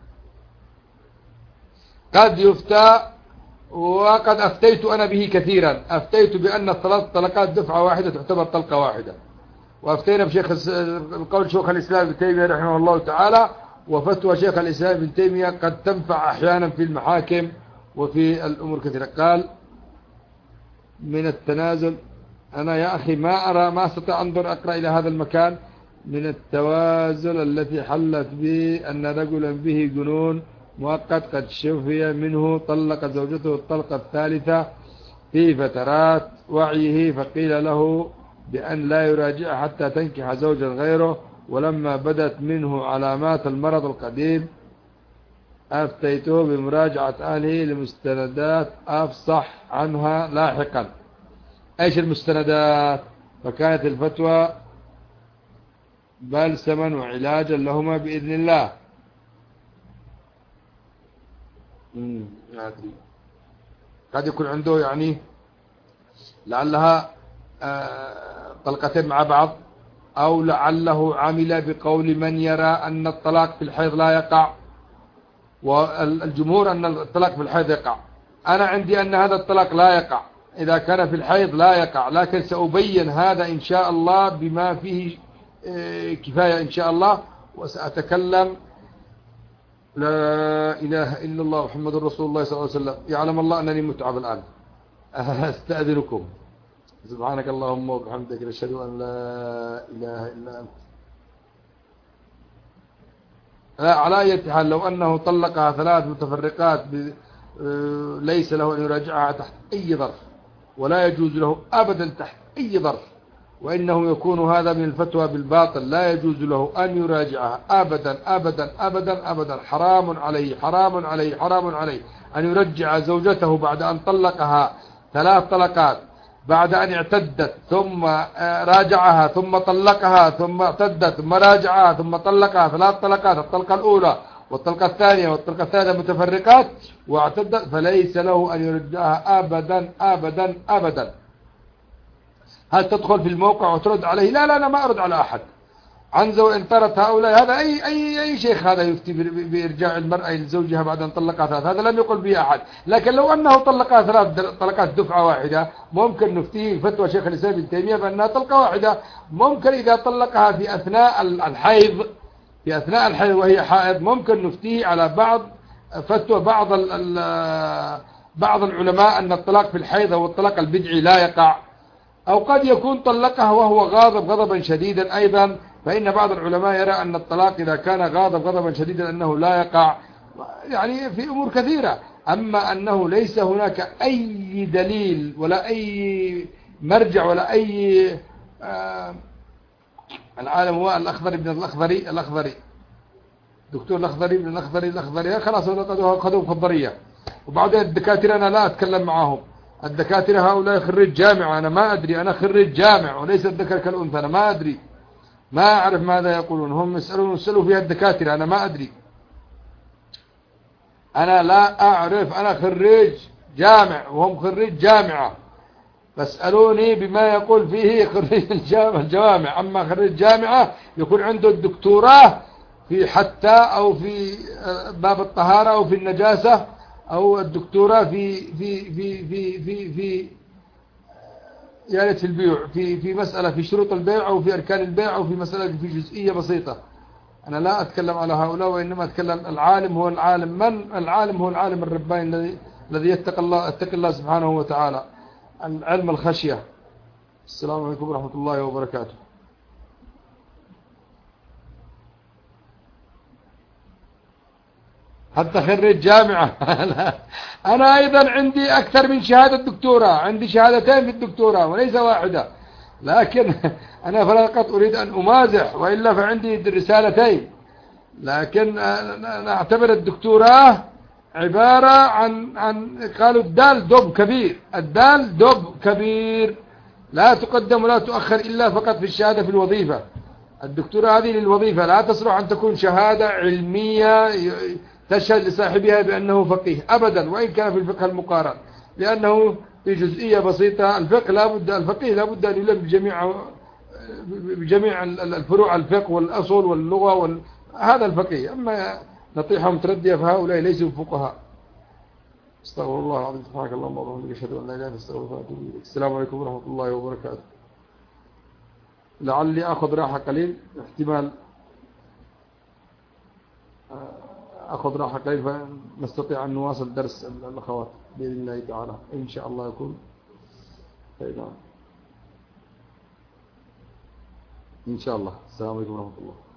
قد يفتى، وقد أفتيت أنا به كثيرا، أفتيت بأن 3 طلقات دفعة واحدة تعتبر طلقة واحدة، وأفتينا بقول شيخ الإسلام ابن تيمية رحمه الله تعالى، وفتوى شيخ الإسلام ابن تيمية قد تنفع أحيانا في المحاكم وفي الأمور كثيرة. قال من التنازل، أنا يا أخي ما أستطيع أنظر أقرأ إلى هذا المكان. من التوازل التي حلت به أن رجلا به جنون مؤقت قد شفي منه طلق زوجته الطلقة الثالثة في فترات وعيه، فقيل له بأن لا يراجع حتى تنكح زوجا غيره، ولما بدت منه علامات المرض القديم أفتيته بمراجعة أهله لمستندات أفصح عنها لاحقا. ايش المستندات؟ فكانت الفتوى بلسما وعلاجا لهما بإذن الله. قد يكون عنده يعني لعلها طلقتين مع بعض، أو لعله عمل بقول من يرى أن الطلاق في الحيض لا يقع، والجمهور أن الطلاق في الحيض يقع. أنا عندي أن هذا الطلاق لا يقع، إذا كان في الحيض لا يقع، لكن سأبين هذا إن شاء الله بما فيه كفاية إن شاء الله، وسأتكلم. لا إله إلا الله محمد رسول الله صلى الله عليه وسلم. يعلم الله أنني متعب الآن، أستأذنكم. سبحانك اللهم وبحمدك، نشهد أن لا إله إلا أنت. على أي حال لو أنه طلقها 3 متفرقات ليس له أن يراجعها تحت أي ظرف، ولا يجوز له أبدا تحت أي ظرف، وإنه يكون هذا من الفتوى بالباطل. لا يجوز له أن يراجعها أبدا أبدا أبدا أبدا. حرام عليه حرام عليه حرام عليه أن يرجع زوجته بعد أن طلقها 3 طلقات، بعد أن اعتدت ثم راجعها ثم طلقها ثم اعتدت ثم راجعها ثم طلقها 3 طلقات، الطلقة الأولى والطلقة الثانية والطلقة الثالثة متفرقات واعتدت، فليس له أن يرجعها أبدا أبدا أبدا. هل تدخل في الموقع وترد عليه؟ لا أنا ما أرد على أحد. عنزة إن طرت هؤلاء، هذا أي شيخ هذا يفتي بإرجاع المرأة لزوجها بعد أن طلقها 3، هذا لم يقل به أحد. لكن لو أنه طلقها 3 طلقات دفعة واحدة ممكن نفتيه فتوى شيخ الإسلام ابن تيمية بأنها طلقة واحدة. ممكن إذا طلقها في أثناء الحيض، وهي حائض، ممكن نفتيه على فتوى بعض العلماء أن الطلاق في الحيض أو الطلاق البدعي لا يقع، أو قد يكون طلقها وهو غاضب غضبا شديدا أيضا، فإن بعض العلماء يرى أن الطلاق إذا كان غاضب غضبا شديدا أنه لا يقع، يعني في أمور كثيرة. أما أنه ليس هناك أي دليل ولا أي مرجع ولا أي العالم هو الأخضري بن الأخضري دكتور الأخضري بن الأخضري خلاص أخذوا خضرية. وبعدين الدكاترة أنا لا أتكلم معهم، الدكاترة هؤلاء خريج جامعة، أنا ما أدري، أنا خريج جامع وليس الذكر كالأنثى، أنا ما أدري، ما أعرف ماذا يقولون هم. يسألوا فيها الدكاترة، أنا ما أدري، أنا لا أعرف، أنا خريج جامع وهم خريج جامعة، فاسألوني بما يقول فيه خريج الجوامع. أما خريج جامعة يكون عنده الدكتوراه في حتى أو في باب الطهارة أو في النجاسة، أو الدكتوراه في يعني في البيع، في مسألة في شروط البيع أو في أركان البيع أو في مسألة في جزئية بسيطة. أنا لا أتكلم على هؤلاء، وإنما أتكلم العالم هو العالم. من العالم؟ هو العالم الرباني الذي يتقي الله سبحانه وتعالى، العلم الخشية. السلام عليكم ورحمة الله وبركاته. حتى خريج جامعة. أنا أيضا عندي أكثر من شهادة دكتوراه، عندي شهادتين في الدكتوراه وليس واحدة، لكن أنا فقط أريد أن أمازح، وإلا فعندي رسالتين. لكن أنا أعتبر الدكتوراه عبارة عن قالوا الدال دب كبير، الدال دب كبير لا تقدم ولا تؤخر إلا فقط في الشهادة في الوظيفة. الدكتوراه هذه للوظيفة، لا تصلح أن تكون شهادة علمية تشهد لصاحبها بأنه فقيه أبدا، وإن كان في الفقه المقارن، لأنه في جزئية بسيطة الفقه الفقيه لا بد أن يلم بجميع الفروع، الفقه والأصول واللغة هذا الفقيه. أما نطيحهم تردية فهؤلاء ليسوا فقهاء. استغفر الله العظيم، سبحانك اللهم وبحمدك، أشهد أن لا إله إلا أنت، أستغفرك وأتوب إليك. السلام عليكم ورحمة الله وبركاته. لعلي أخذ راحة قليل، احتمال أخذ راحة قليل فنستطيع أن نواصل درس الأخوات بإذن الله تعالى إن شاء الله يكون إن شاء الله. السلام عليكم ورحمة الله.